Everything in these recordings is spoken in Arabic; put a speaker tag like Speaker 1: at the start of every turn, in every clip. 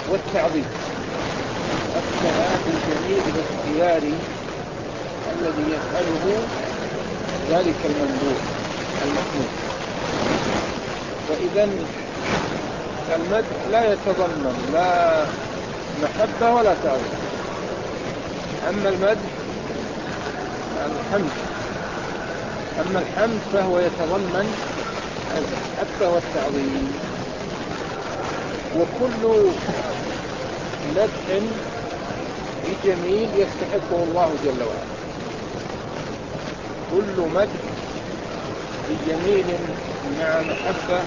Speaker 1: والتعظيم، الثناء الجميل الاختياري الذي يفعله ذلك الممدوح المحمود. فإذا المدح لا يتضمن لا محبة ولا تعظيم. أما المدح الحمد، أما الحمد فهو يتضمن المحبة والتعظيم. وكل مدح بجميل يستحقه الله جل وعلا، كل مدح بجميل مع محبة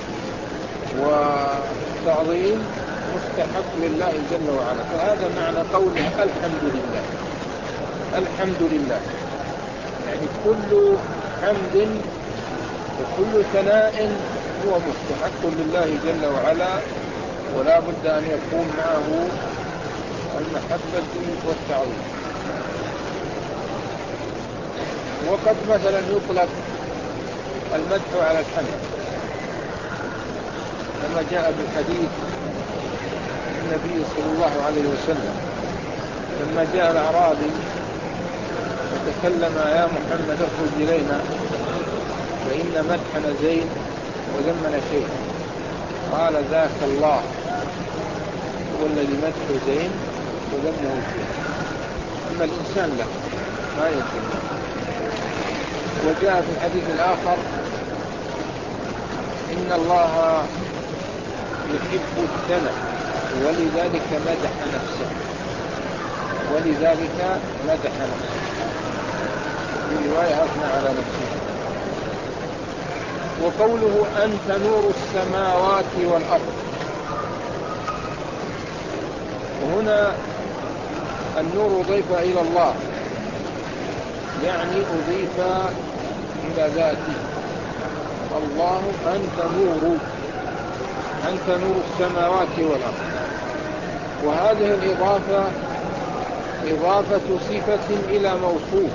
Speaker 1: وتعظيم مستحق لله جل وعلا. فهذا معنى قوله الحمد لله. الحمد لله يعني كل حمد وكل ثناء هو مستحق لله جل وعلا، ولا بد أن يكون معه المحبة والتعظيم. وقد مثلا يطلق المدح على الحمد، كما جاء بالحديث النبي صلى الله عليه وسلم لما جاء الأعرابي وتكلم: يا محمد اخرج إلينا فإن مدحنا زين وذمنا شيء. قال: ذاك الله هو الذي مدحه زين وذمه شيء، أما الإنسان لا، ما يزين. وجاء في الحديث الآخر: إن الله يحب الثنى ولذلك مدح نفسه، ولذلك مدح نفسه، في رواية أثنى على نفسه. وقوله أنت نور السماوات والأرض، وهنا النور أضيف إلى الله، يعني أضيف إلى ذاته. الله أنت نور السماوات والأرض. وهذه الإضافة إضافة صفة إلى موصوف،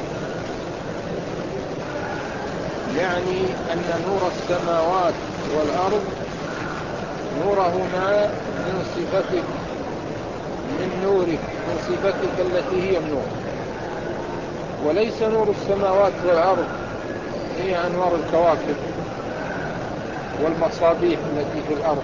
Speaker 1: يعني أن نور السماوات والأرض نورهما من صفتك، من نورك، من صفتك التي هي النور. وليس نور السماوات والأرض هي أنوار الكواكب والمصابيح التي في الأرض،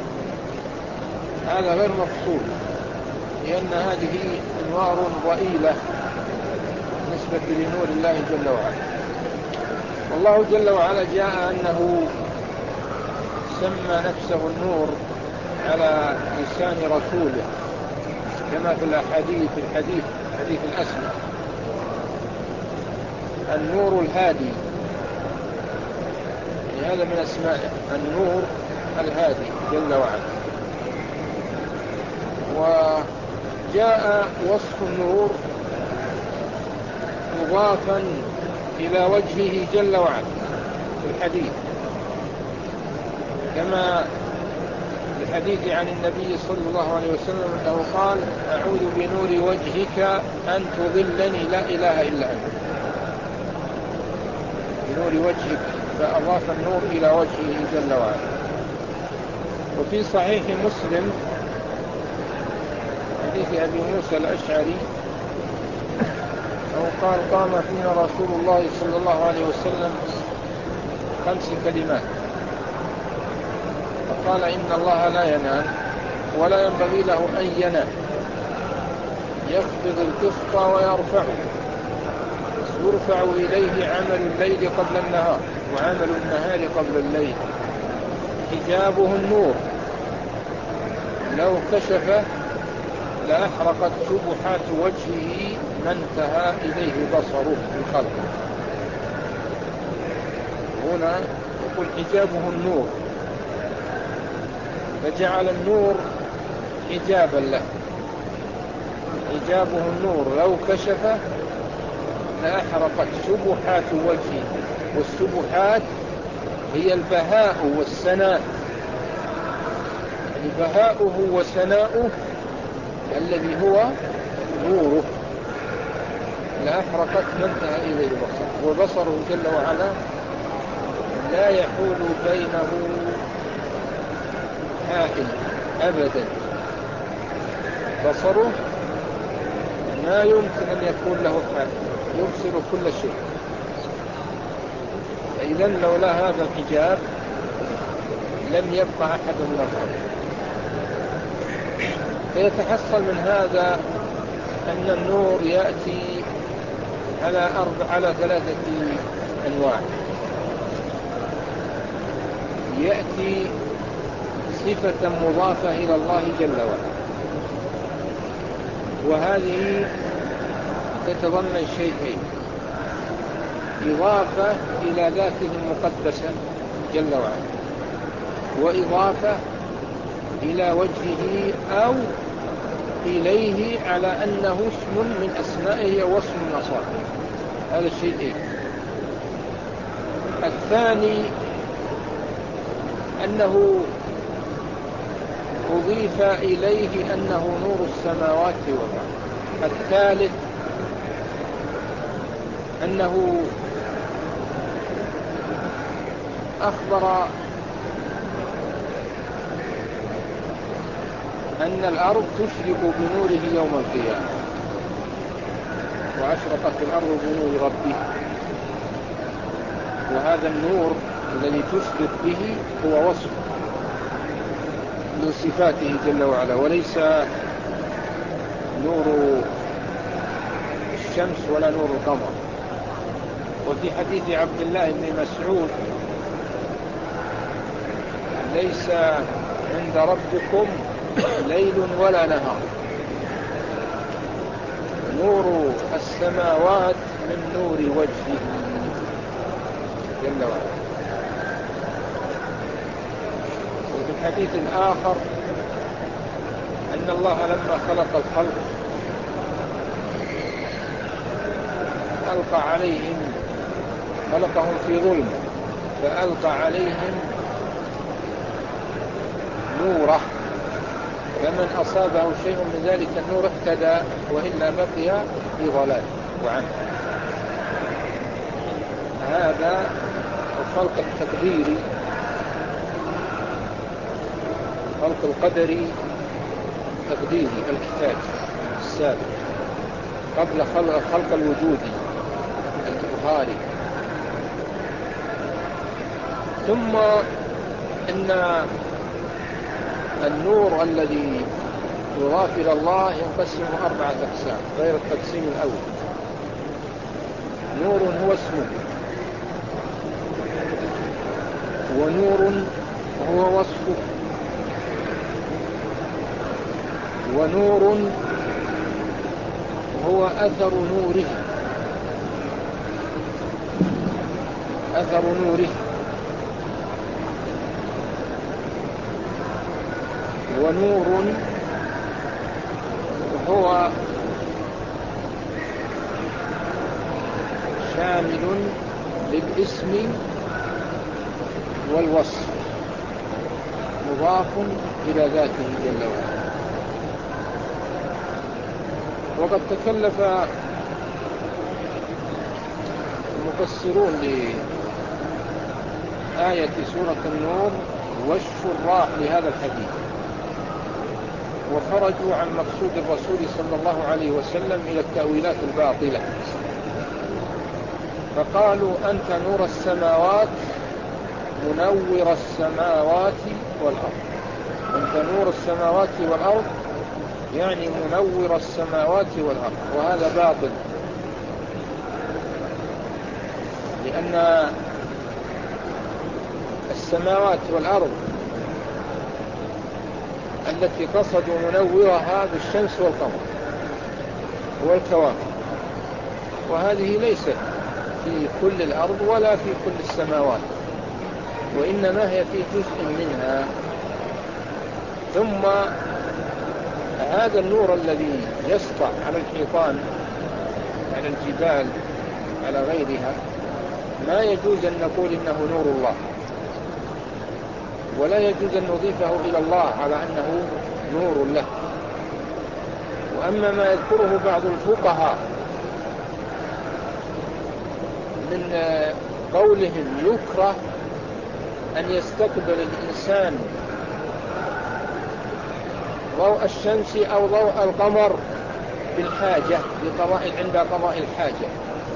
Speaker 1: هذا غير مقصود، لأن هذه أنوار ضئيلة بالنسبة لنور الله جل وعلا. والله جل وعلا جاء أنه سمى نفسه النور على لسان رسوله، كما في الحديث الأسمى: النور الهادي، يعني هذا من أسمائه النور الهادي جل وعلا. وجاء وصف النور مضافا إلى وجهه جل وعلا في الحديث، كما في الحديث عن النبي صلى الله عليه وسلم أنه قال: أعوذ بنور وجهك أن تضلني لا إله إلا أنت. بنور وجهك، فأضاف النور إلى وجهه جل وعلا. وفي صحيح مسلم حديث أبي موسى الأشعري أو قال: قام فينا رسول الله صلى الله عليه وسلم 5 كلمات، فقال: إن الله لا ينام ولا ينبغي له أن ينام، يخفض القسط ويرفعه، يرفع إليه عمل الليل قبل النهار وعمل النهار قبل الليل، حجابه النور، لو كشف لأحرقت شبحات وجهه ما انتهى إليه بصره في خلقه. هنا يقول حجابه النور، فجعل النور حجابا له، حجابه النور لو كشف لأحرقت شبحات وجهه. والشبحات هي البهاء والسناء، يعني بهاؤه وسناؤه الذي هو نوره، لأحرقت ما انتهى إليه بصره. وبصره جل وعلا لا يحول بينه حائل أبدا، بصره ما يمكن أن يكون له حال، يبصر كل شيء. فإذا لولا هذا الحجاب لم يبقى أحد من الخلق. فيتحصل من هذا أن النور يأتي على 3 أنواع. يأتي صفة مضافة إلى الله جل وعلا، وهذه تتضمن شيئين: إضافة إلى ذاته المقدسة جل وعلا، وإضافة إلى وجهه أو إليه على أنه اسم من أسمائه واسم من أصابه. هذا الشيء. الثاني أنه أضيف إليه أنه نور السماوات والأرض. الثالث أنه أخبر أن الأرض تشرق بنوره يوم القيامة، وأشرقت الأرض بنور ربها. وهذا النور الذي تشرق به هو وصف من صفاته جل وعلا، وليس نور الشمس ولا نور القمر. وفي حديث عبد الله بن مسعود: ليس عند ربكم ليل ولا نهار، نور السماوات من نور وجهه جل وعلا. وفي الحديث الآخر أن الله لما خلق الخلق ألقى عليهم، خلقهم في ظلم، فألقى عليهم نوره، فمن أصابه شيء من ذلك النور اهتدى، وإلا بقي في ضلال وعنه. هذا الخلق التقديري، الخلق القدري التقديري الكتابي السابق قبل خلق الوجودي الإظهاري. ثم إن النور الذي يضاف إلى الله ينقسم 4 أقسام غير التقسيم الأول. نور هو اسمه، ونور هو وصفه، ونور هو أثر نوره، أثر نوره، ونور هو شامل للاسم والوصف، مضاف إلى ذاته جل وعلا. وقد تكلف المفسرون لآية سورة النور والشراح لهذا الحديث، وخرجوا عن مقصود الرسول صلى الله عليه وسلم إلى التأويلات الباطلة، فقالوا: أنت نور السماوات منور السماوات والأرض. أنت نور السماوات والأرض يعني منور السماوات والأرض، وهذا باطل، لأن السماوات والأرض التي قصدوا منورها بالشمس والقمر والكواكب، وهذه ليست في كل الأرض ولا في كل السماوات، وإنما هي في جزء منها. ثم هذا النور الذي يسطع على الحيطان، على الجبال، على غيرها، ما يجوز أن نقول إنه نور الله، ولا يجوز أن نضيفه إلى الله على أنه نور له. وأما ما يذكره بعض الفقهاء من قولهم يكره أن يستقبل الإنسان ضوء الشمس أو ضوء القمر بالحاجة عند قضاء الحاجة.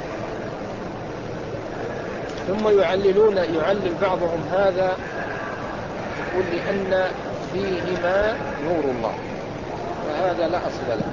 Speaker 1: ثم يعلل بعضهم هذا يقول لأن فيهما نور الله، وهذا لا أصل له،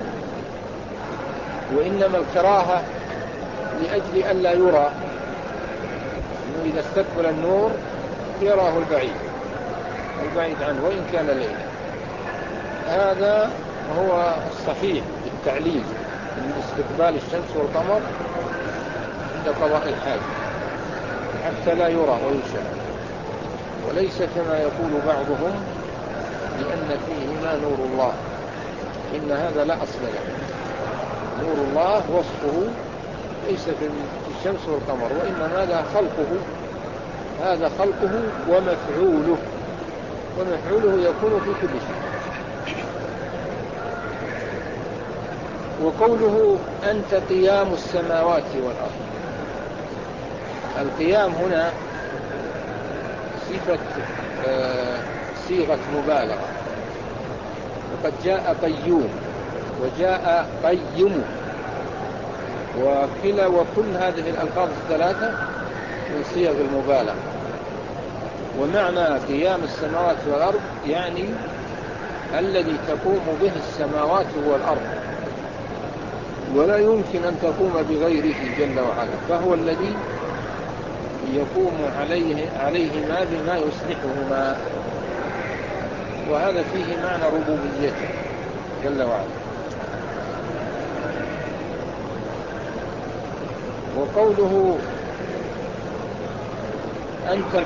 Speaker 1: وإنما الكراهة لأجل أن لا يرى، إنه إذا استقبل النور يراه البعيد عنه وإن كان ليلا. هذا هو الصحيح بالتعليل من استقبال الشمس والقمر عند قضاء الحاجة حتى لا يرى ويشاهد، وليس كما يقول بعضهم لأن فيهما نور الله، إن هذا لا أصل له. نور الله وصفه ليس في الشمس والقمر، وإنما هذا خلقه ومفعوله يكون في كل شيء. وقوله أنت قيام السماوات والأرض، القيام هنا صيغة مبالغة، وقد جاء قيوم وجاء قيم، وكل هذه الألفاظ الثلاثة من صيغ المبالغة. ومعنى قيام السماوات والأرض يعني الذي تقوم به السماوات والأرض، ولا يمكن أن تقوم بغيره جل وعلا، فهو الذي يقوم عليهما بما يصلحهما، وهذا فيه معنى ربوبيته جل وعلا. وقوله أنت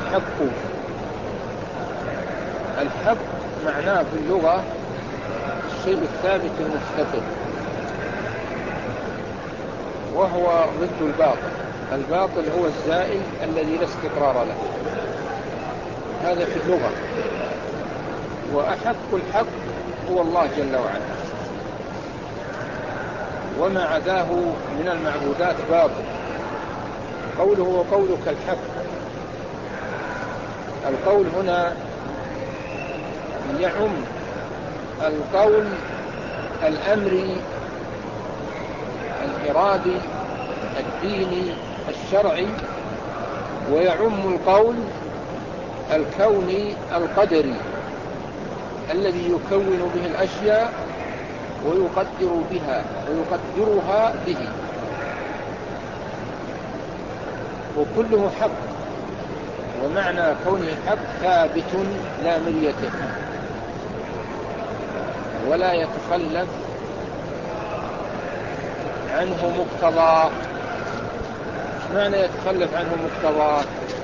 Speaker 1: الحق معناه في اللغة الشيء الثابت المستقر، وهو ضد الباطل هو الزائل الذي لا استقرار له، هذا في اللغة. وأحق الحق هو الله جل وعلا، وما عداه من المعبودات باطل. قوله وقولك الحق، القول هنا يعم القول الأمري الإرادي الديني الشرعي، ويعم القول الكوني القدري الذي يكون به الأشياء ويقدرها به، وكله حق. ومعنى كونه حق ثابت لا مرية ولا يتخلف عنه مقتضى. معنى يتخلف عنه مقتضى؟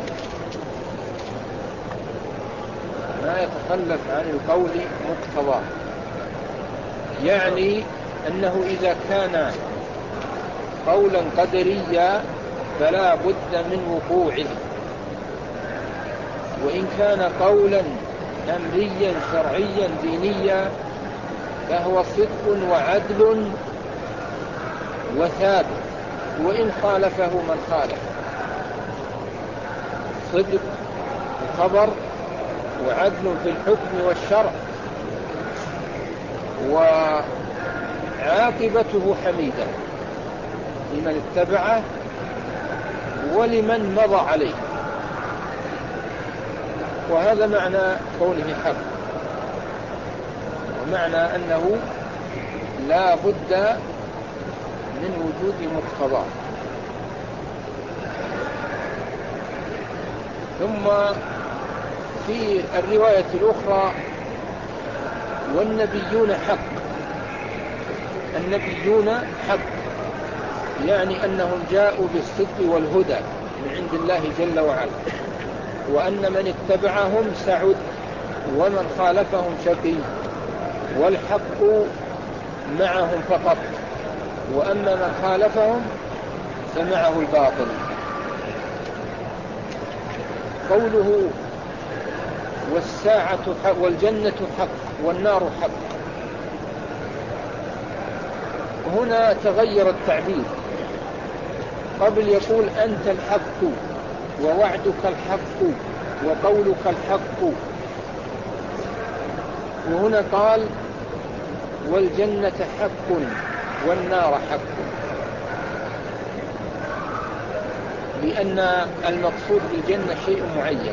Speaker 1: ما يتخلف عن القول مقتضى، يعني أنه إذا كان قولا قدريا فلا بد من وقوعه، وإن كان قولا أمريا شرعيا دينيا فهو صدق وعدل وثابت، وإن خالفه من خالف. صدق الخبر وعدل في الحكم والشرع، وعاقبته حميدة لمن اتبعه ولمن مضى عليه. وهذا معنى كونه حق، ومعنى أنه لا بد من وجود مقتضى. ثم في الرواية الأخرى والنبيون حق، يعني أنهم جاءوا بالصدق والهدى من عند الله جل وعلا، وأن من اتبعهم سعد ومن خالفهم شقي، والحق معهم فقط، وأما من خالفهم فمعه الباطل. قوله والساعة حق والجنة حق والنار حق، هنا تغير التعبير. قبل يقول أنت الحق ووعدك الحق وقولك الحق، وهنا قال والجنة حق والنار حق، لأن المقصود بالجنة شيء معين،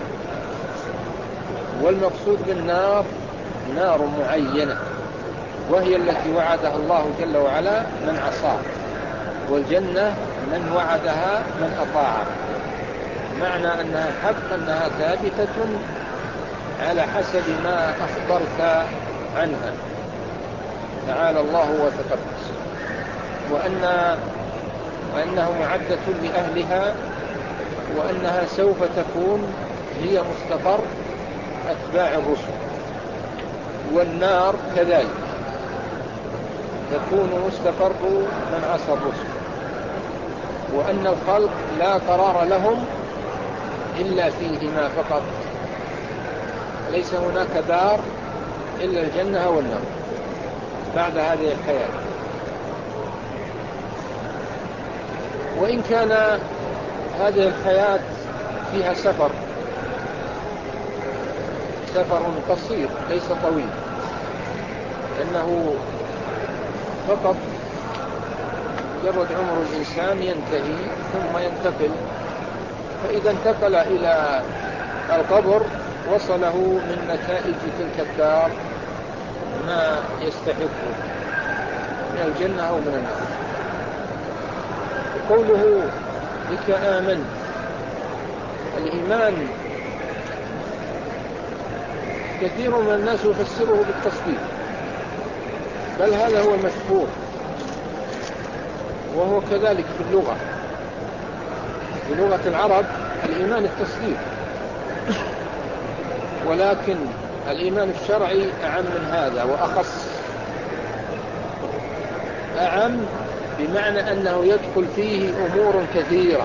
Speaker 1: والمقصود بالنار نار معينة، وهي التي وعدها الله جل وعلا من عصاه، والجنة من وعدها من أطاعه. معنى أنها حق أنها ثابتة على حسب ما أخبرت عنها، تعالى الله وتقدس، وأنها معدة لأهلها، وأنها سوف تكون هي مستقر أتباع الرسل. والنار كذلك تكون مستقر من عصى الرسل، وأن الخلق لا قرار لهم إلا فيهما فقط، ليس هناك دار إلا الجنة والنار بعد هذه الحياة. وإن كان هذه الحياة فيها سفر قصير ليس طويل، لأنه فقط مجرد عمر الإنسان ينتهي ثم ينتقل، فإذا انتقل إلى القبر وصله من نتائج تلك الدار ما يستحقه من الجنة أو من النار. قوله بك آمنت، الإيمان كثير من الناس يفسره بالتصديق، بل هذا هو المشهور، وهو كذلك في اللغة، في لغة العرب الإيمان التصديق، ولكن الإيمان الشرعي أعم من هذا وأخص. أعم بمعنى أنه يدخل فيه أمور كثيرة،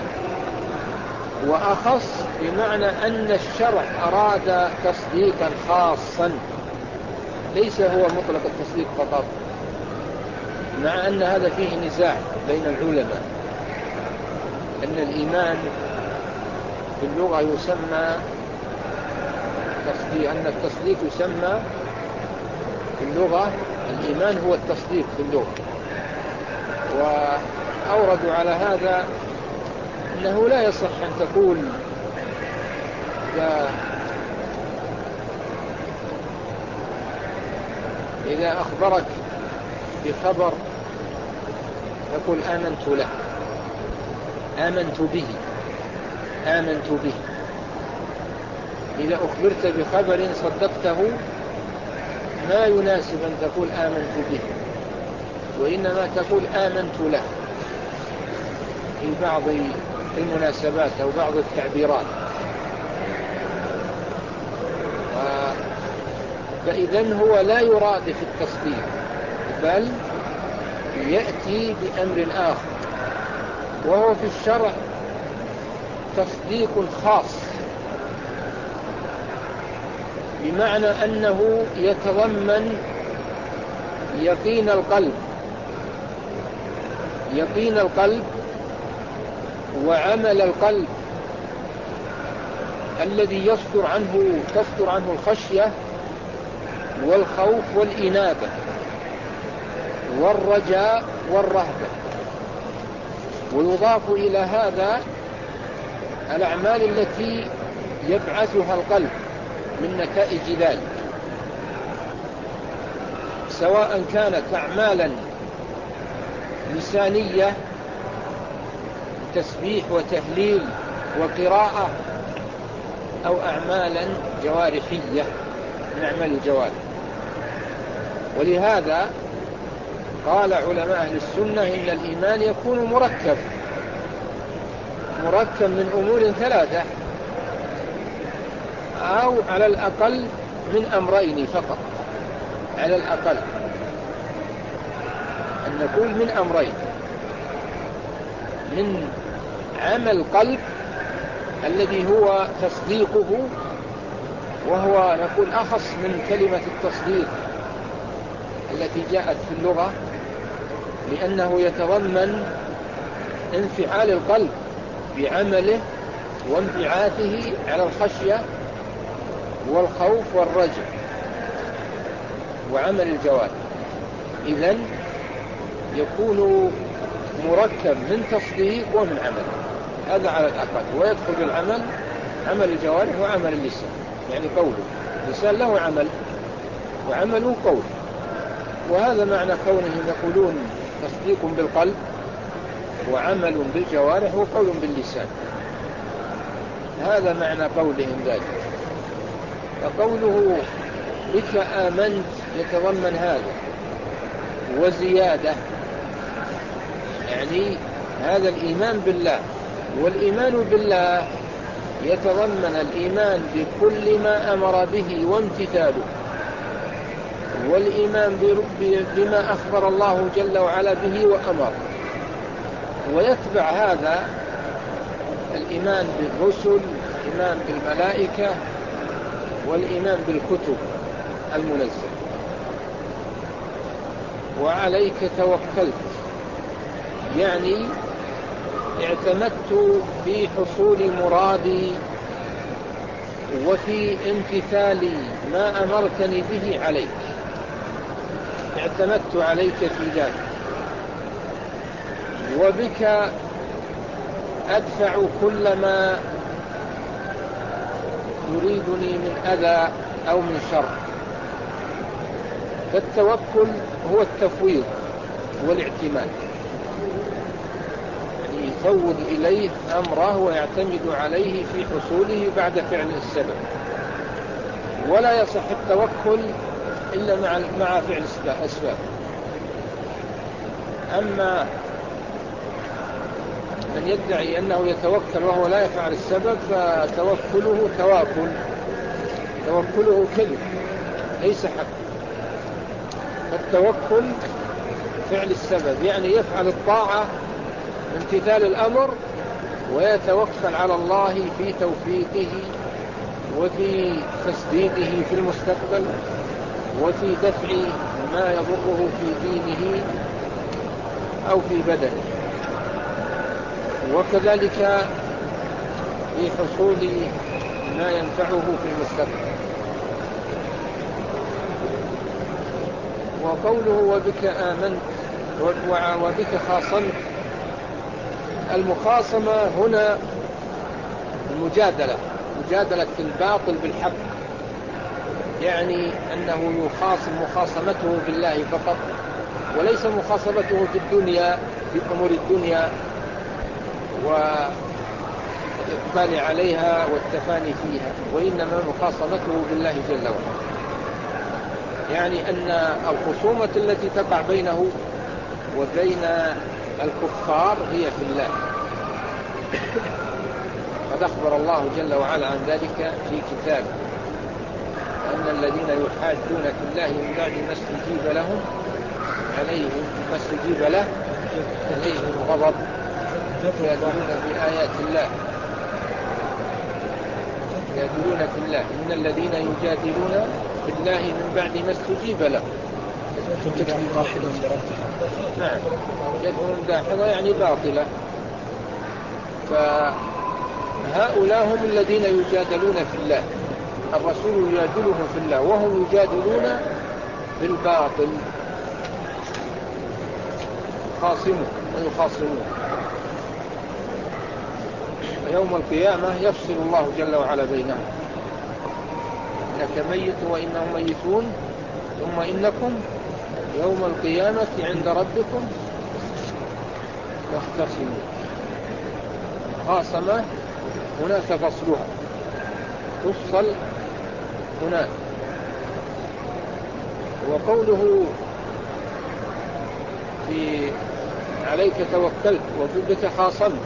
Speaker 1: وأخص بمعنى أن الشرع أراد تصديقا خاصا، ليس هو مطلق التصديق فقط، مع أن هذا فيه نزاع بين العلماء، أن الإيمان في اللغة يسمى تصديق، أن التصديق يسمى في اللغة، الإيمان هو التصديق في اللغة. وأوردوا على هذا أنه لا يصح أن تقول إذا أخبرك بخبر تقول آمنت له، آمنت به. إذا أخبرت بخبر صدقته ما يناسب أن تقول آمنت به، وإنما تقول آمنت له في بعض المناسبات أو بعض التعبيرات. فإذن هو لا يراد في التصديق، بل يأتي بأمر آخر، وهو في الشرع تصديق خاص، بمعنى أنه يتضمن يقين القلب وعمل القلب الذي تصدر عنه الخشية والخوف والإنابة والرجاء والرهبة. ويضاف إلى هذا الأعمال التي يبعثها القلب من نتائج ذلك، سواء كانت أعمالا لسانية تسبيح وتهليل وقراءة، أو أعمالا جوارحية من أعمال الجوارح. ولهذا قال علماء أهل السنة إن الإيمان يكون مركب من أمور ثلاثة، أو على الأقل من أمرين فقط، على الأقل أن نقول من أمرين: من عمل قلب الذي هو تصديقه، وهو نقول أخص من كلمة التصديق التي جاءت في اللغة، لأنه يتضمن انفعال القلب بعمله وانبعاثه على الخشية والخوف والرجع وعمل الجوارح. إذن يكون مركب من تصديق ومن عمل، هذا على الأقل. ويدخل العمل عمل الجوارح وعمل اللسان، يعني قوله. اللسان له عمل وعمله قول، وهذا معنى كونهم يقولون تصديق بالقلب وعمل بالجوارح وقول باللسان، هذا معنى قولهم ذلك. فقوله بك آمنت يتضمن هذا وزيادة، يعني هذا الإيمان بالله. والإيمان بالله يتضمن الإيمان بكل ما أمر به وامتثاله، والإيمان بما أخبر الله جل وعلا به وأمر. ويتبع هذا الإيمان بالرسل، الإيمان بالملائكة، والإيمان بالكتب المنزلة. وعليك توكلت، يعني اعتمدت في حصول مرادي وفي امتثال ما أمرتني به عليك، اعتمدت عليك في ذلك. وبك أدفع كل ما يريدني من أذى أو من شر. فالتوكل هو التفويض والاعتماد، يعني يفوض إليه أمره ويعتمد عليه في حصوله بعد فعل السبب. ولا يصح التوكل إلا مع فعل الأسباب. أما من يدعي أنه يتوكل وهو لا يفعل السبب فتوكله توكله كذب ليس حق. فالتوكل فعل السبب، يعني يفعل الطاعة امتثال الأمر ويتوكل على الله في توفيقه وفي تسديده في المستقبل وفي دفع ما يضره في دينه أو في بدنه، وكذلك في حصول ما ينفعه في المستقبل. وقوله وبك آمنت وبك خاصمت، المخاصمة هنا مجادلة الباطل بالحق، يعني أنه يخاصم مخاصمته بالله فقط، وليس مخاصمته في الدنيا في أمور الدنيا والإقبال عليها والتفاني فيها، وإنما مخاصمته بالله جل وعلا. يعني أن الخصومة التي تقع بينه وبين الكفار هي في الله. قد أخبر الله جل وعلا عن ذلك في كتابه، أن الذين يحادون في الله من بعد ما استجيب لهم عليهم غضب يجادلون في آيات الله، إن الذين يجادلون في الله من بعد ما استجيب لهم نعم يدعون داحضة يعني باطلة. فهؤلاء هم الذين يجادلون في الله، الرسول يجادلهم في الله وهم يجادلون بالباطل، ويخاصمون. يوم القيامة يفصل الله جل وعلا بينهم، إنك ميت وإنهم ميتون ثم إنكم يوم القيامة عند ربكم تختصمون. خاصمة هناك فصلها، تفصل هناك. وقوله في عليك توكلت وبك خاصمت،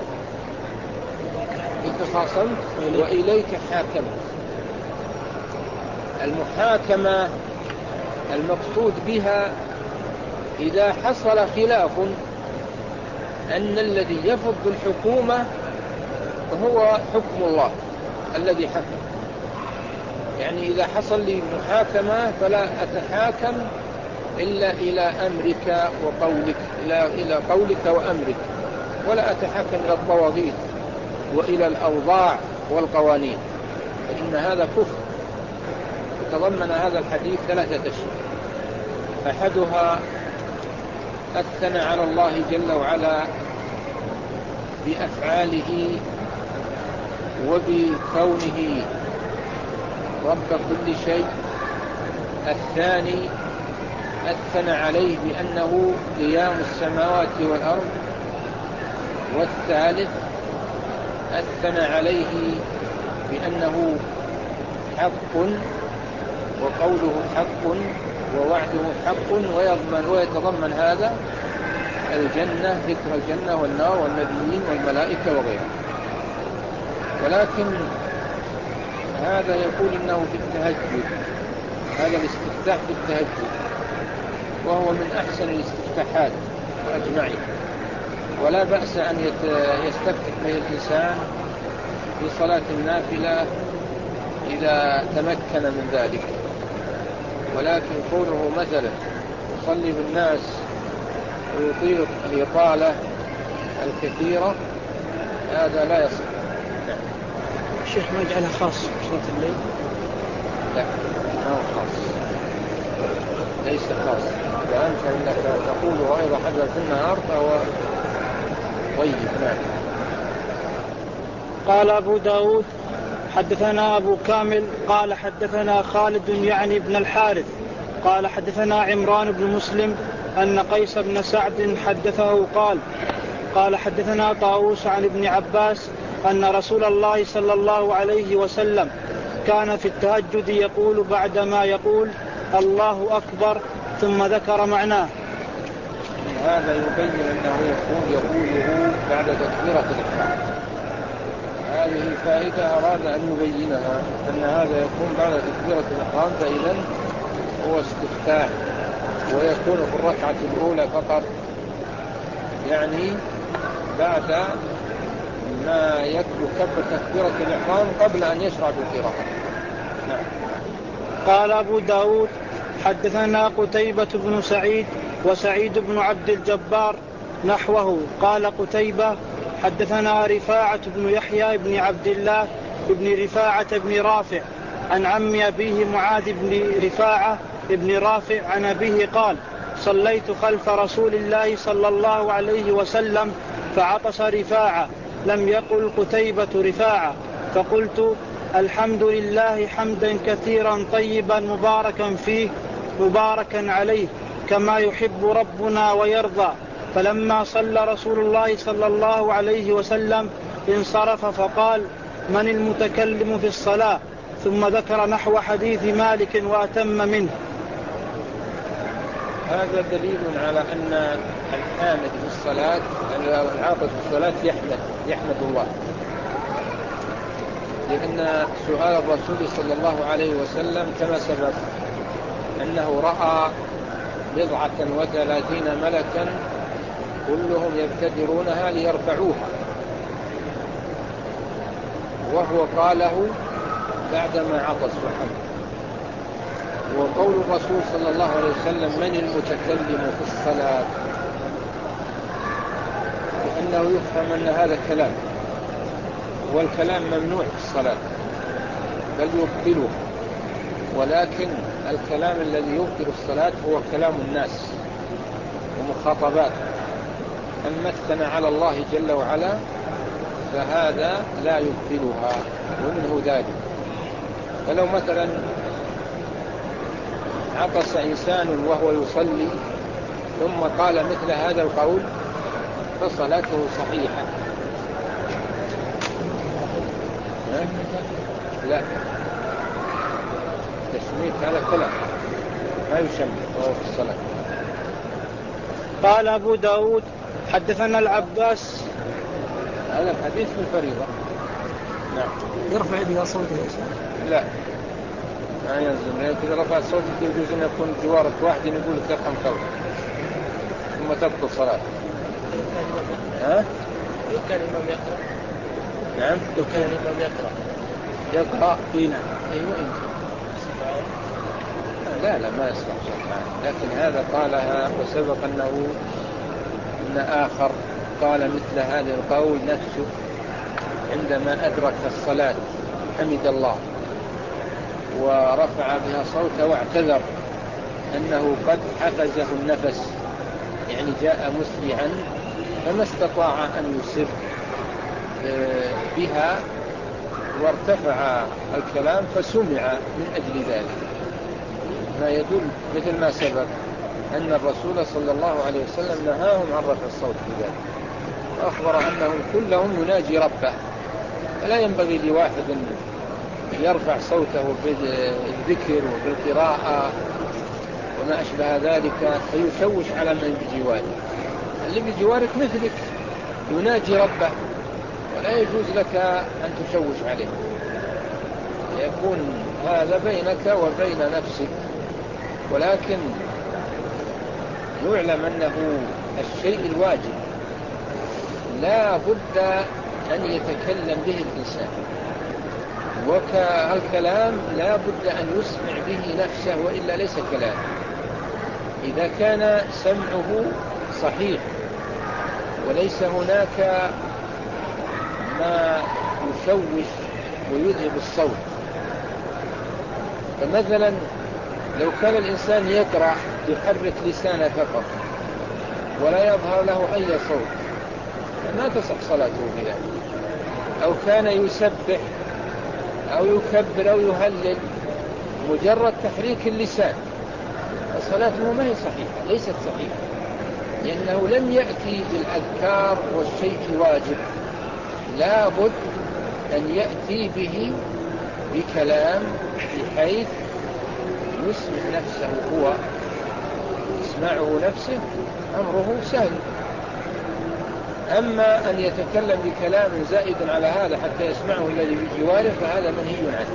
Speaker 1: وإليك حاكمت. المحاكمة المقصود بها إذا حصل خلاف أن الذي يفض الحكومة هو حكم الله الذي حكم. يعني إذا حصل لي محاكمة فلا أتحاكم إلا إلى أمرك وقولك، إلى قولك وأمرك، ولا أتحاكم إلى الطواغيت وإلى الأوضاع والقوانين، فإن هذا كفر. تضمن هذا الحديث 3 أشياء: أحدها أثنى على الله جل وعلا بأفعاله وبكونه رب كل شيء. الثاني أثنى عليه بأنه قيام السماوات والأرض. والثالث أثنى عليه بأنه حق وقوله حق ووعده حق، ويتضمن هذا الجنة، ذكر الجنة والنار والنبيين والملائكة وغيرها. ولكن هذا يقول إنه في التهجد، هذا الاستفتاح في التهجد، وهو من أحسن الاستفتاحات وأجمعها، ولا بأس أن يستفتح به الإنسان في صلاة النافلة إذا تمكن من ذلك. ولكن كونه مثلا يصلي بالناس ويطيل الإطالة الكثيرة هذا لا يصح.
Speaker 2: الشيخ ما يجعلها خاص بصلاة الليل؟
Speaker 1: لا، ما هو خاص، ليس خاص. إذا أنت أنك تقوله أيضا حتى في النهار فهو طيب. نعم.
Speaker 2: قال أبو داود حدثنا أبو كامل قال حدثنا خالد يعني ابن الحارث قال حدثنا عمران بن مسلم أن قيس بن سعد حدثه قال حدثنا طاووس عن ابن عباس أن رسول الله صلى الله عليه وسلم كان في التهجد يقول بعدما يقول الله أكبر ثم ذكر معناه.
Speaker 1: هذا يبين أنه يقوله بعد تكبيرة الإحرام. هذه فائدة أراد أن يبينها، أن هذا يكون بعد تكبيرة الإحرام، فإذا هو استفتاح، ويكون في الركعة الأولى فقط، يعني بعد ما يكبر تكبيرة الإحرام قبل أن يشرع بالقراءة. نعم.
Speaker 2: قال أبو داود حدثنا قتيبة بن سعيد وسعيد بن عبد الجبار نحوه. قال قتيبة حدثنا رفاعة بن يحيى بن عبد الله بن رفاعة بن رافع عن عم أبيه معاذ بن رفاعة بن رافع عن أبيه قال صليت خلف رسول الله صلى الله عليه وسلم فعطس رفاعة، لم يقل قتيبة رفاعة، فقلت الحمد لله حمدا كثيرا طيبا مباركا فيه مباركا عليه كما يحب ربنا ويرضى. فلما صلى رسول الله صلى الله عليه وسلم انصرف فقال من المتكلم في الصلاة، ثم ذكر نحو حديث مالك وأتم منه.
Speaker 1: هذا دليل على أن الحامد في الصلاة، العاطف في الصلاة يحمد الله، لأن سؤال الرسول صلى الله عليه وسلم كما سبق أنه رأى 39 ملكا كلهم يبتدرونها ليرفعوها، وهو قاله بعدما عطس وحمد. وقول الرسول صلى الله عليه وسلم من المتكلم في الصلاة، لأنه يفهم أن هذا كلام، والكلام ممنوع في الصلاة بل يبطله، ولكن الكلام الذي يبطل الصلاة هو كلام الناس ومخاطبات. أما الثناء على الله جل وعلا فهذا لا يبطلها، ومنه ذلك. فلو مثلا عطس إنسان وهو يصلي ثم قال مثل هذا القول فصلاته صحيحة. لا، تشميت هذا كلام ما يشمت وهو في الصلاة.
Speaker 2: قال أبو داود حدثنا العباس.
Speaker 1: هذا الحديث في الفريضة. نعم.
Speaker 2: يرفع يده صوته يا شيخ؟
Speaker 1: لا، ما يلزم. إذا رفع صوتك يجوز أن يكون جوارك واحد يقول لك ارحم قولك ثم تبطل صلاة. ها؟
Speaker 2: لو كان الإمام يقرأ.
Speaker 1: نعم.
Speaker 2: لو كان الإمام يقرأ.
Speaker 1: نعم. أيوة أنت. لا ما يصلح سبحانه، لكن هذا قالها وسبق أنه إن آخر قال مثل هذا القول نفسه عندما أدرك الصلاة حمد الله ورفع بها صوته واعتذر أنه قد حفزه النفس، يعني جاء مسرعا فما استطاع أن يسر بها، وارتفع الكلام فسمع من أجل ذلك، ما يدل مثل ما سبق أن الرسول صلى الله عليه وسلم نهاهم عن رفع الصوت في ذلك، وأخبر أنهم كلهم يناجي ربه، فلا ينبغي لواحد يرفع صوته بالذكر وبالقراءة وما أشبه ذلك فيشوش على من بجواره. اللي بجوارك مثلك يناجي ربه، ولا يجوز لك أن تشوش عليه، يكون هذا بينك وبين نفسك. ولكن يعلم أنه الشيء الواجب لا بد أن يتكلم به الإنسان، والكلام لا بد أن يسمع به نفسه وإلا ليس كلام. إذا كان سمعه صحيح وليس هناك ما يشوش ويذهب الصوت، فمثلا لو كان الإنسان يقرأ يحرك لسانه فقط ولا يظهر له أي صوت ما تصح صلاته بذلك، أو كان يسبح أو يكبر أو يهلل مجرد تحريك اللسان، صلاته ما هي صحيحة، ليست صحيحة، لأنه لم يأتي بالأذكار والشيء واجب، لا بد أن يأتي به بكلام بحيث يسمع نفسه، هو يسمعه نفسه أمره سهل. أما أن يتكلم بكلام زائد على هذا حتى يسمعه الذي بجواره فهذا منهي عنه.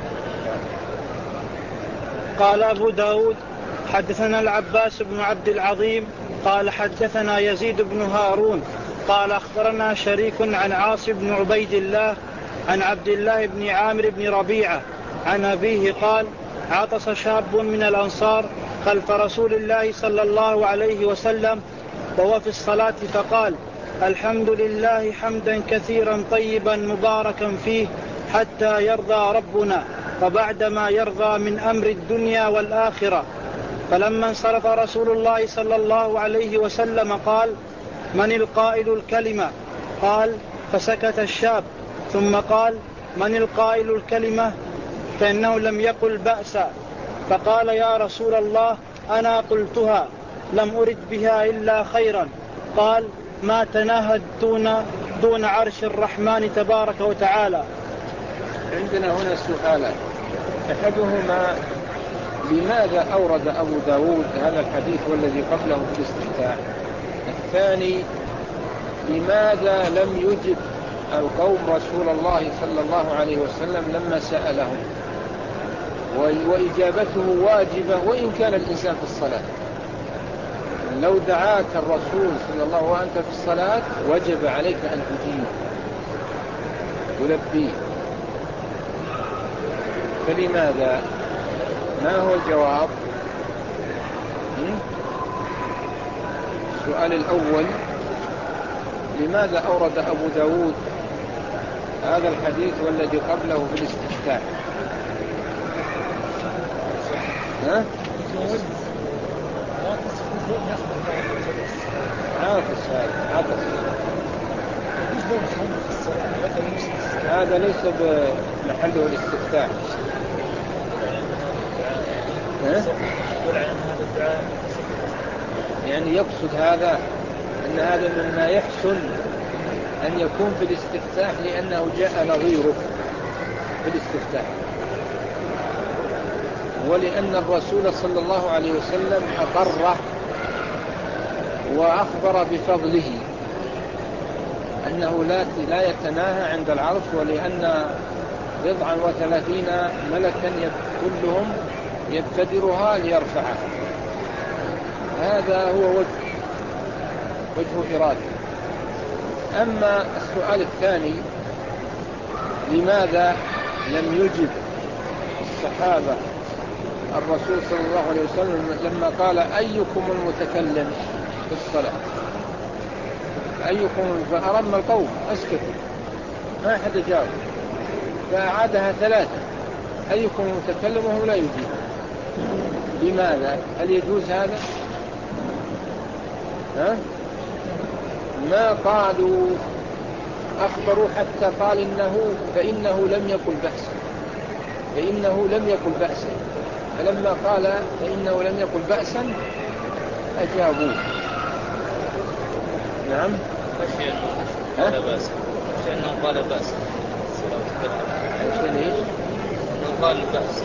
Speaker 2: قال أبو داود حدثنا العباس بن عبد العظيم قال حدثنا يزيد بن هارون قال أخبرنا شريك عن عاص بن عبيد الله عن عبد الله بن عامر بن ربيعة عن أبيه قال عطس شاب من الأنصار خلف رسول الله صلى الله عليه وسلم وهو في الصلاة فقال الحمد لله حمدا كثيرا طيبا مباركا فيه حتى يرضى ربنا وبعدما يرضى من أمر الدنيا والآخرة. فلما انصرف رسول الله صلى الله عليه وسلم قال من القائل الكلمة؟ قال فسكت الشاب، ثم قال من القائل الكلمة؟ فإنه لم يقل بأسا، فقال يا رسول الله أنا قلتها لم أرد بها إلا خيرا. قال ما تناهد دون عرش الرحمن تبارك وتعالى.
Speaker 1: عندنا هنا سؤالان، أحدهما لماذا أورد أبو داود هذا الحديث والذي قبله في الاستفتاح؟ الثاني لماذا لم يجب القوم رسول الله صلى الله عليه وسلم لما سألهم، وإجابته واجبة وإن كان الإنسان في الصلاة؟ لو دعاك الرسول صلى الله عليه وسلم وأنت في الصلاة وجب عليك أن تجيب تلبيه، فلماذا؟ ما هو الجواب؟ السؤال الأول لماذا أورد أبو داود هذا الحديث والذي قبله في الاستفتاح؟ هذا ليس بمحله الاستفتاح. يعني يقصد هذا أن هذا مما يحسن أن يكون في الاستفتاح لأنه جاء نظيره في الاستفتاح، ولأن الرسول صلى الله عليه وسلم أقره وأخبر بفضله أنه لا يتناهى عند العرش، ولأن 39 ملكا كلهم يبتدرها ليرفعها. هذا هو وجه إرادة. أما السؤال الثاني لماذا لم يجب الصحابة الرسول صلى الله عليه وسلم لما قال أيكم المتكلم في الصلاة؟ أيكم، فأرم القوم أسكتوا ما أحد جاوب، فأعادها 3 أيكم المتكلم وهو لا يجيب. لماذا؟ هل يجوز هذا؟ ها؟ ما قالوا أخبروا حتى قال فإنه لم يقل بأسا، فإنه لم يقل بأسا، فلما قال فإنه لم يقل بأسا أجابوه. نعم.
Speaker 3: خشي أنه قال بأسا، خشي أنه قال بأسا.
Speaker 1: خشي إيش؟
Speaker 3: أنه قال بأسا.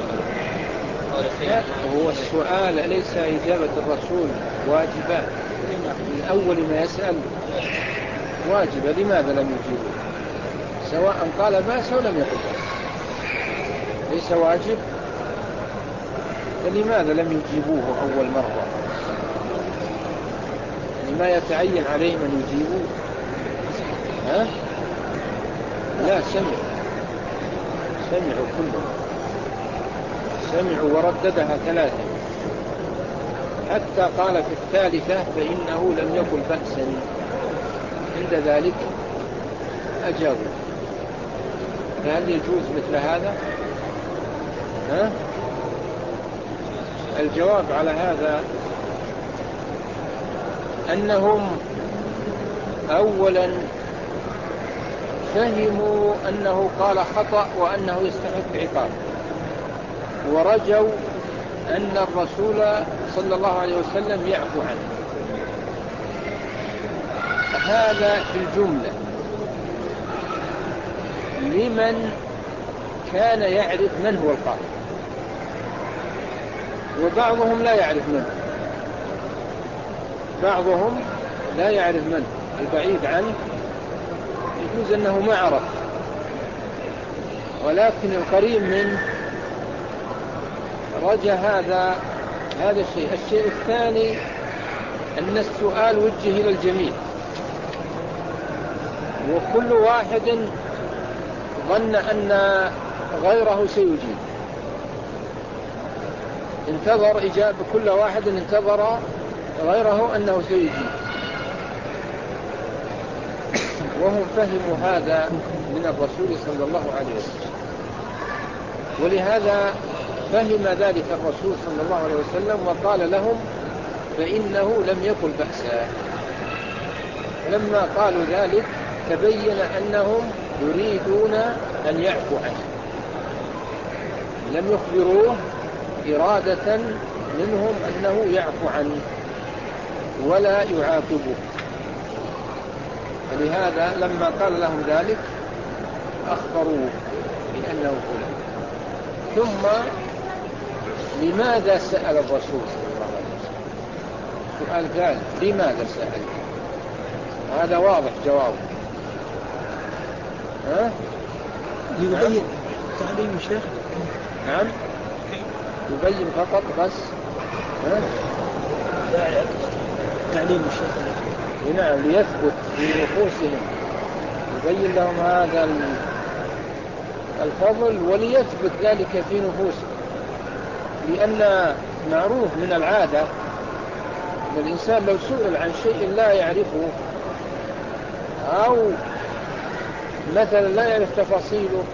Speaker 1: هو السؤال أليس إجابة الرسول واجبة؟ من أول ما يسأل واجبة، لماذا لم يجيبه؟ سواء قال بأس أو لم يقل بأس ليس واجب، فلماذا لم يجيبوه أول مرة؟ يعني ما يتعين عليهم أن يجيبوه؟ ها؟ لا، سمعوا كلهم، سمعوا ورددها 3 حتى قال في الثالثة فإنه لم يقل بأسا، عند ذلك أجابوا. فهل يجوز مثل هذا؟ ها؟ الجواب على هذا أنهم أولا فهموا أنه قال خطأ وأنه يستحق عقاب، ورجوا أن الرسول صلى الله عليه وسلم يعفو عنه. هذا في الجملة لمن كان يعرف من هو القائل، وبعضهم لا يعرف منه، بعضهم لا يعرف منه، البعيد عنه يجوز أنه ما عرف، ولكن القريب منه رجع هذا الشيء. الشيء الثاني أن السؤال وجه إلى الجميع، وكل واحد ظن أن غيره سيجيب، انتظر إجابة، كل واحد انتظر غيره أنه سيجيب، وهم فهموا هذا من الرسول صلى الله عليه وسلم، ولهذا فهم ذلك الرسول صلى الله عليه وسلم وقال لهم فإنه لم يقل بأسا. لما قالوا ذلك تبين أنهم يريدون أن يعفو عنه، لم يخبروه إرادة منهم أنه يعفو عنه ولا يعاقبه، فلهذا لما قال لهم ذلك أخبروه بأنه فلان. ثم لماذا سأل الرسول صلى الله عليه وسلم؟ سؤال ثالث، لماذا سأل؟ هذا واضح جوابه. ها؟
Speaker 2: يبين تعليم الشيخ.
Speaker 1: نعم، يبين فقط بس. ها؟
Speaker 2: تعليم الشيخ.
Speaker 1: نعم، ليثبت في نفوسهم، يبين لهم هذا الفضل وليثبت ذلك في نفوسهم، لأن معروف من العادة أن الإنسان لو سئل عن شيء لا يعرفه أو مثلا لا يعرف تفاصيله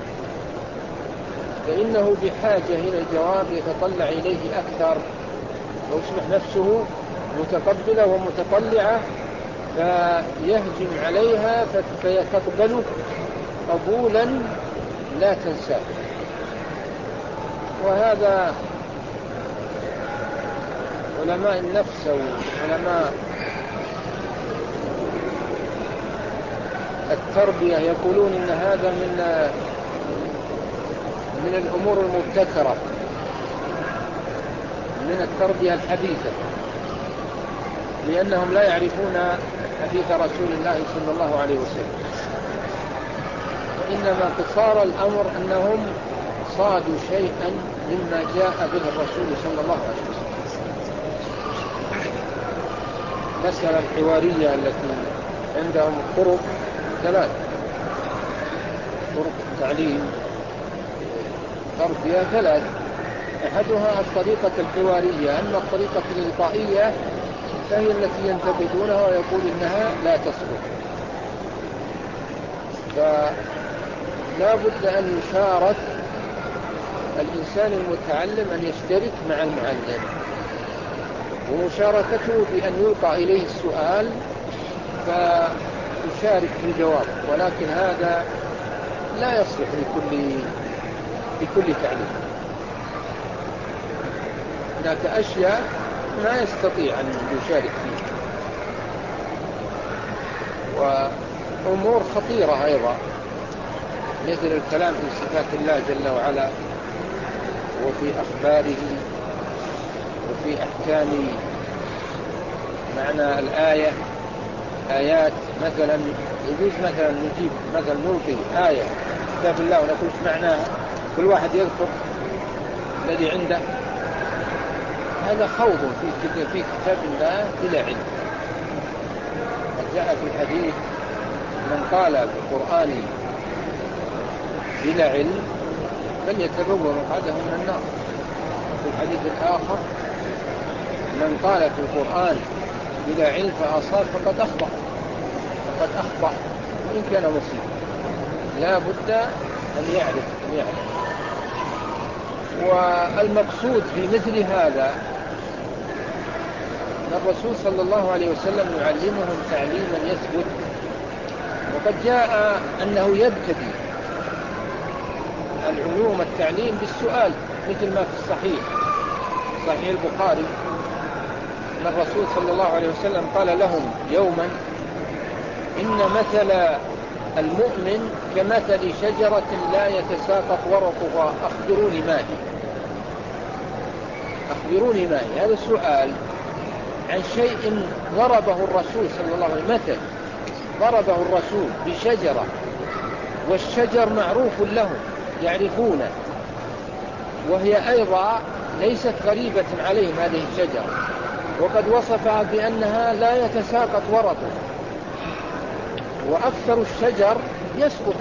Speaker 1: فإنه بحاجة إلى الجواب يتطلع إليه أكثر، ويصبح نفسه متقبلة ومتطلعة فيهجم عليها فيتقبله قبولا لا تنساه. وهذا علماء النفس وعلماء التربية يقولون إن هذا من الأمور المبتكرة من التربية الحديثة، لأنهم لا يعرفون حديث رسول الله صلى الله عليه وسلم، وإنما قصار الأمر أنهم صادوا شيئا مما جاء به الرسول صلى الله عليه وسلم. مسألة الحوارية التي عندهم طرق 3، طرق التعليم تربية 3، أحدها الطريقة الحوارية، أما الطريقة الإلقائية فهي التي ينتقدونها ويقول إنها لا تصلح. فلا بد أن يشارك الإنسان المتعلم أن يشترك مع المعلم، ومشاركته بأن يلقى إليه السؤال فيشارك في الجواب، ولكن هذا لا يصلح لكل تعليم. هناك أشياء ما يستطيع أن يشارك فيها، وأمور خطيرة أيضا مثل الكلام في صفات الله جل وعلا وفي أخباره وفي أحكام معنى الآية، آيات مثلا يجوز مثلا نجيب مثلا نلقي آية كتاب الله ونقول ايش معناها، كل واحد يذكر الذي عنده، هذا خوض في كتاب الله بلا علم. قد جاء في الحديث من قال في القرآن بلا علم فليتبوأ مقعده من النار. في الحديث الآخر من قال في القرآن بلا علم فأصاب فقد أخطأ وإن كان مصيبا. لا بد أن يعرف. والمقصود في مثل هذا أن الرسول صلى الله عليه وسلم يعلمهم تعليما يثبت، وقد جاء أنه يبتدي العلوم التعليم بالسؤال، مثل ما في صحيح البخاري أن الرسول صلى الله عليه وسلم قال لهم يوما إن مثل المؤمن كمثل شجرة لا يتساقط ورقها أخبروني ما هي. هذا السؤال عن شيء ضربه الرسول صلى الله عليه وسلم، مثل ضربه الرسول بشجرة، والشجر معروف لهم يعرفونه، وهي أيضا ليست غريبة عليهم هذه الشجرة، وقد وصفها بأنها لا يتساقط ورقه، وأكثر الشجر يسقط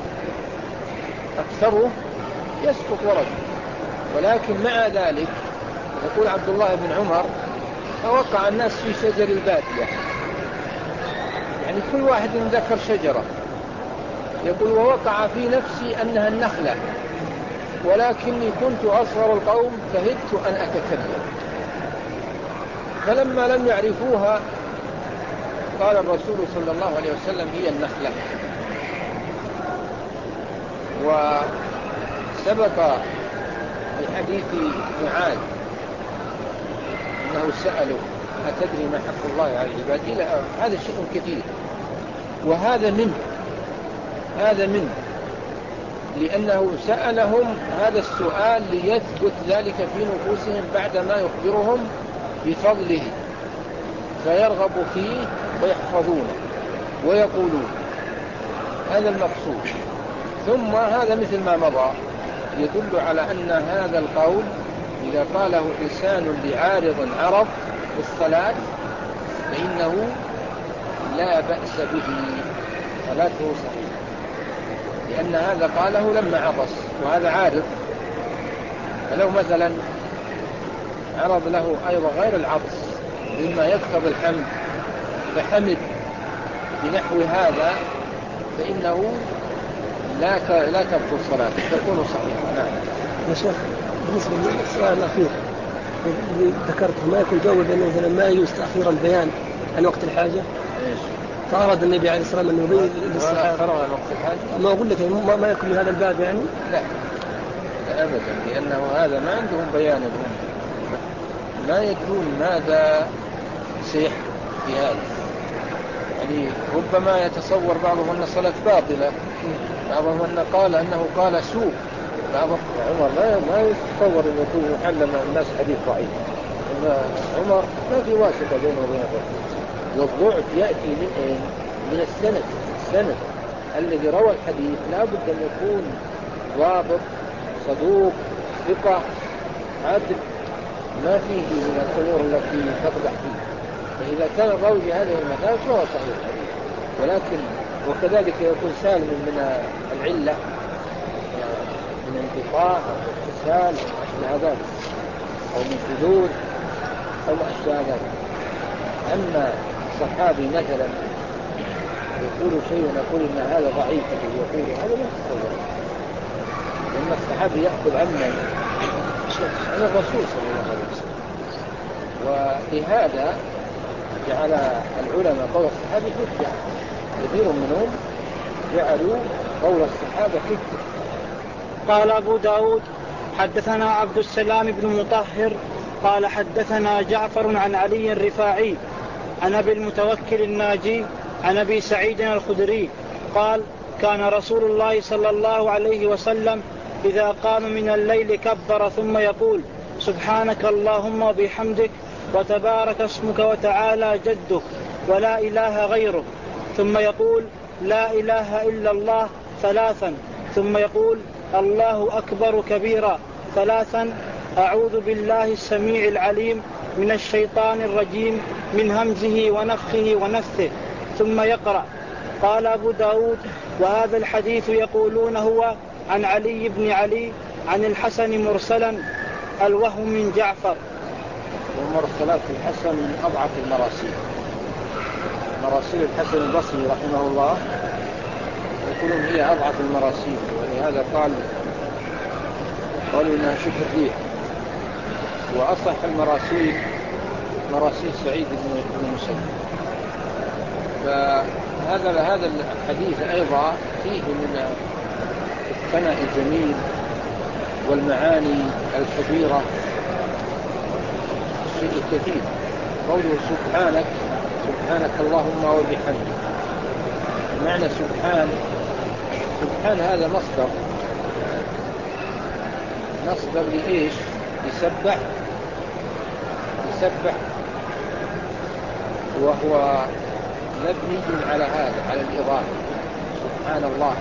Speaker 1: ورقه، ولكن مع ذلك يقول عبد الله بن عمر فوقع الناس في شجر البادية، يعني كل واحد ذكر شجرة، يقول ووقع في نفسي أنها النخلة، ولكني كنت أصغر القوم فهدت أن أتكلم، فلما لم يعرفوها قال الرسول صلى الله عليه وسلم هي النخلة. وسبق في حديث معاذ أنه سأله أتدري ما حق الله على العباد؟ إلى هذا شيء كثير، وهذا منه لأنه سألهم هذا السؤال ليثبت ذلك في نفوسهم بعدما يخبرهم بفضله، فيرغب فيه ويحفظونه ويقولون. هذا المقصود. ثم هذا مثل ما مضى يدل على أن هذا القول إذا قاله إنسان لعارض عرض بالصلاة فإنه لا بأس به، صلاته صحيحة، لأن هذا قاله لما عطس وهذا عارض. فلو مثلا عرض له أيضا غير العطس مما يقتضي الحمد فحمد بنحو هذا فإنه لا تبطل الصلاة، تكون صحيحة. نعم
Speaker 4: يا شيخ، بالنسبة للسؤال الأخير اللي ذكرته ما يكون جواب أنه مثلا ما يجوز تأخير البيان عن وقت الحاجة، فأراد النبي عليه الصلاة والسلام أنه يبين للصحابة
Speaker 1: عن وقت الحاجة.
Speaker 4: ما أقول لك ما يكون من هذا الباب يعني؟
Speaker 1: لا أبدا، لأنه هذا ما عندهم بيان لهم، ما يدرون ماذا سيحدث في هذا. يعني ربما يتصور بعضهم أن الصلاة باطلة، بعضهم أنه قال سوء، بعضهم عمر ما يتصور أن يكون يعلم الناس حديث ضعيف. عمر ما في واسطة بينه وبين الرسول، والضعف يأتي من السند الذي روى الحديث لا بد أن يكون ضابط صدوق ثقة عادل، ما فيه من الأمور التي تقدح فيه. فإذا كان الراوي بهذه المثال فهو صحيح، ولكن وكذلك يكون سالم من العلة، من انقطاع أو اتصال أو أشبه ذلك، أو من شذوذ أو أشبه ذلك. أما صحابي مثلا يقول شيء ونقول إن هذا ضعيف يقول هذا لا تصور. لأن الصحابي يأخذ عن الرسول صلى الله عليه وسلم. ولهذا جعل العلماء قول الصحابي حجة، كثير منهم جعلوا قول الصحابة حجة.
Speaker 2: قال أبو داود حدثنا عبد السلام بن مطهر قال حدثنا جعفر عن علي الرفاعي عن أبي المتوكل الناجي عن أبي سعيد الخدري قال كان رسول الله صلى الله عليه وسلم إذا قام من الليل كبر ثم يقول سبحانك اللهم وبحمدك وتبارك اسمك وتعالى جدك ولا إله غيرك، ثم يقول لا إله إلا الله ثلاثا، ثم يقول الله أكبر كبيرا ثلاثا، أعوذ بالله السميع العليم من الشيطان الرجيم من همزه ونفخه ونفثه، ثم يقرأ. قال أبو داود وهذا الحديث يقولون هو عن علي بن علي عن الحسن مرسلا، الوهم من جعفر.
Speaker 1: ومرسلات الحسن من أضعف المراسيل، مراسيل الحسن البصري رحمه الله يقولون هي أضعف المراسيل، ولهذا قالوا إنها شبه الريح. وأصح المراسيل مراسيل سعيد بن مسيب. فهذا الحديث أيضا فيه من الثناء الجميل والمعاني الكبيرة شيء كثير. قوله سبحانك اللهم وبحمدك، معنى سبحان هذا مصدر لإيش؟ يسبح، وهو مبني على هذا، على الإضافة. سبحان الله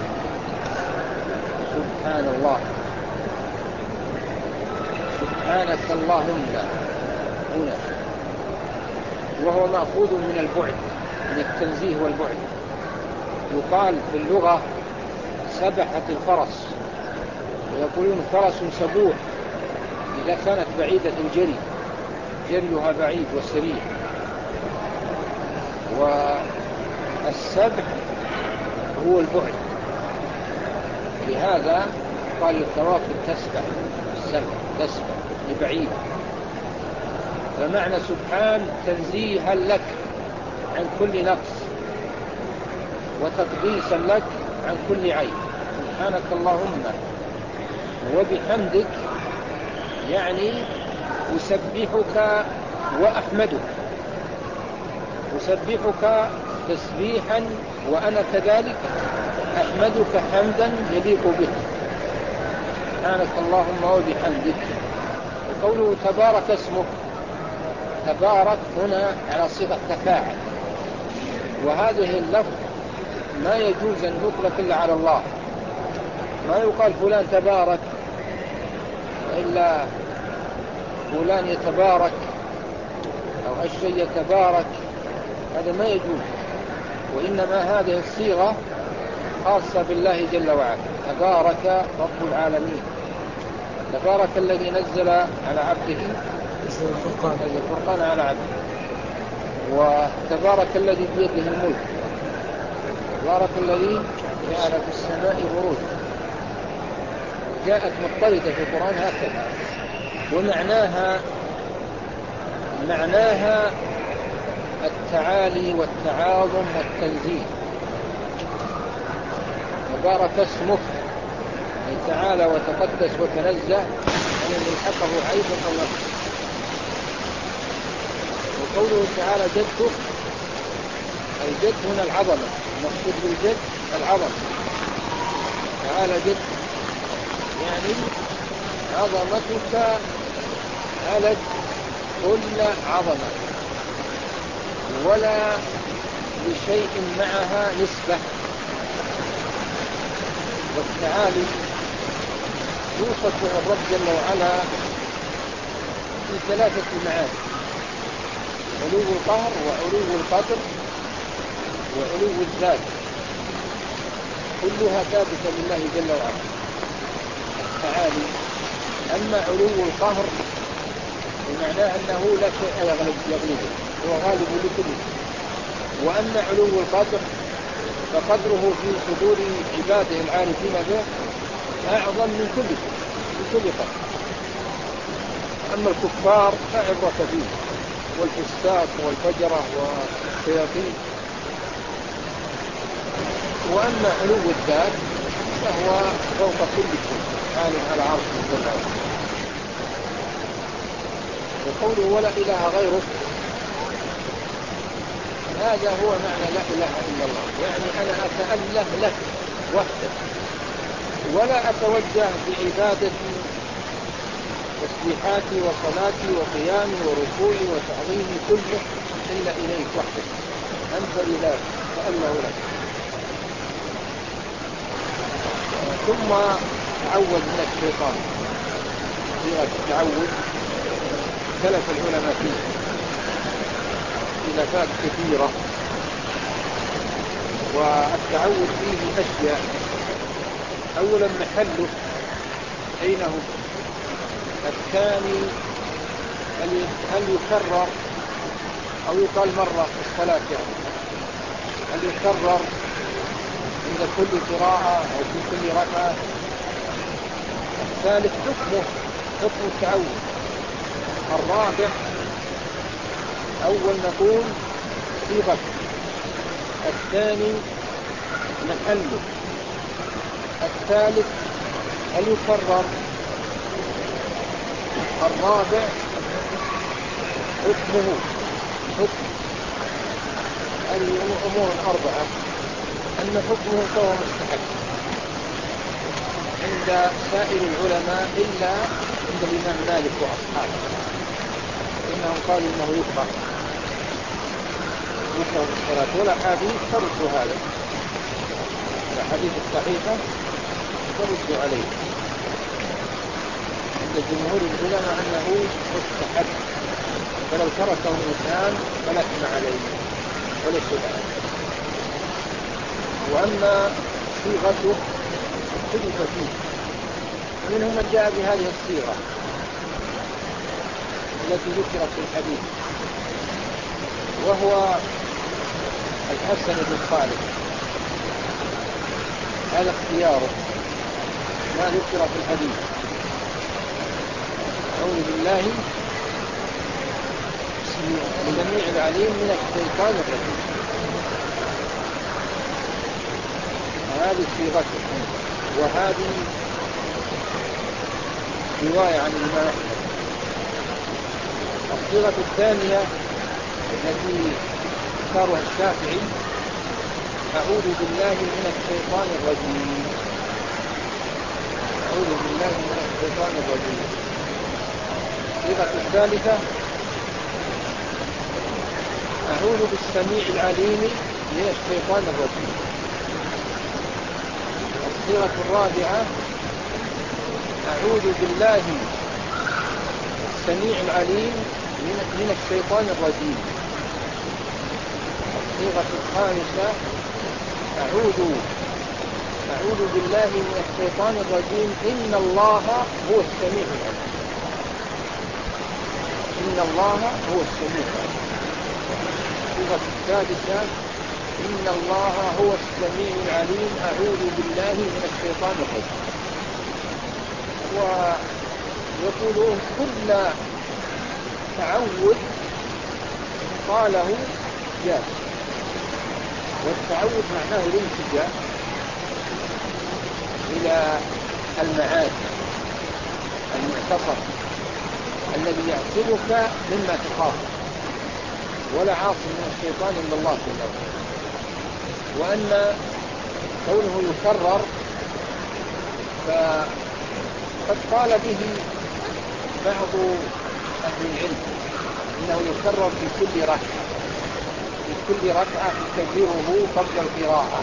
Speaker 1: سبحانك اللهم هنا، وهو مأخوذ من البعد، من التنزيه والبعد. يقال في اللغة سبحت الفرس، ويقولون فرس سبوح إذا كانت بعيدة الجري، جريها بعيد وسريع. والسبح هو البعد، لهذا قال الكواكب تسبح، السبح تسبح لبعيد. فمعنى سبحان تنزيها لك عن كل نقص وتقديسا لك عن كل عيب. سبحانك اللهم وبحمدك يعني أسبحك وأحمدك، أسبحك تسبيحا وأنا كذلك أحمدك حمدا يليق بك. سبحانك اللهم وبحمدك. وقوله تبارك اسمك، تبارك هنا على صيغة تفاعل، وهذه اللفظ ما يجوز أن يطلق إلا على الله. ما يقال فلان تبارك إلا فلان يتبارك أو الشيء يتبارك، هذا ما يجوز. وإنما هذه الصيغة خاصة بالله جل وعلا. تبارك رب العالمين، تبارك الذي نزل على عبده الفرقان على عبده، وتبارك الذي بيده الملك، تبارك الذي جعل في السماء بروج. جاءت مضطردة في القرآن هكذا، ومعناها التعالي والتعاظم والتنزيه. تبارك اسمك أي تعالى وتقدس وتنزه عن أن يلحقه عيب أو نقص. وقوله تعالى جدك، الجد هنا العظمة، المقصود بالجد العظمة. تعالى جد يعني عظمتك علت كل عظمة، ولا لشيء معها نسبة. والتعالي يوصف الرب جل وعلا في ثلاثة معاني: علو القهر وعلو القدر وعلو الذات، كلها ثابتة لله جل وعلا التعالي. أما علو القهر بمعنى أنه لا شيء يغلبه، هو غالب لكله. وأما علو القدر فقدره في صدور عباده العارفين به أعظم من كل شيء، من كل قتل. أما الكفار لا عبرة فيه، والفساق والفجرة والشياطين. وأما علو الذات فهو فوق كل شيء، عالٍ على عرش جل وعلا. وقوله ولا إله غيرك، هذا هو معنى لا إله إلا الله، يعني أنا أتأله لك وحدك، ولا أتوجه بعبادتي تسبيحاتي وصلاتي وقيامي وركوعي وتعظيمي كله إلا إليك وحدك، أنت إله أتأله لك. ثم تعوذ من الشيطان، صيغة التعوذ اختلف العلماء فيه خلافات كثيرة، والتعوذ فيه أشياء. أولا محله أين هو؟ الثاني هل يكرر أو يقال مرة في الصلاة، يعني هل يكرر عند كل قراءة أو في كل ركعة؟ الثالث حكم التعوذ. الرابع أول نقول صيغة، الثاني محله، الثالث هل يكرر، الرابع حكمه. هذه أمور أربعة. أن حكمه فهو مستحب عند سائر العلماء إلا عند الإمام مالك وأصحابه، إنهم قالوا إنه يكره بالصلاة، والأحاديث ترد هذا، الأحاديث الصحيحة ترد عليه. عند جمهور العلماء أنه مستحب، فلو تركه الإنسان فلا إثم عليه ولا شيء عليه. وأما صيغته اختلف فيه، ومنهم من جاء بهذه الصيغة التي ذكرت في الحديث، وهو الحسن بن صالح، هذا اختياره ما ذكر في الحديث. أعوذ بالله السميع العليم من الشيطان الرجيم، هذه صيغته. وهذه رواية عن الإمام أحمد. الصيغة الثانية التي اختارها الشافعي أعوذ بالله من الشيطان الرجيم، أعوذ بالله من الشيطان الرجيم. الصيغة الثالثة أعوذ بالسميع العليم من الشيطان الرجيم. الصيغة الرابعة أعوذ بالله السميع العليم من الشيطان الرجيم. الصيغة الخامسة أعوذ بالله من الشيطان الرجيم إن الله هو السميع العليم، إن الله هو السميع العليم. الصيغة السادسة إن الله هو السميع العليم أعوذ بالله من الشيطان الرجيم. ويقولون كل تعوذ قاله جاز، والتعوذ معناه الالتجاء إلى المعاد المختصر الذي يعصمك مما تخاف، ولا عاصم من الشيطان إلا الله سبحانه. وأن كونه يكرر فقد قال به بعض أهل العلم إنه يكرر في كل ركعة، في كل ركعة تكبيره قبل القراءة.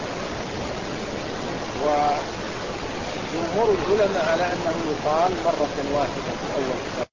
Speaker 1: وجمهور العلماء على أنه يقال مرة واحدة في أول الصلاة.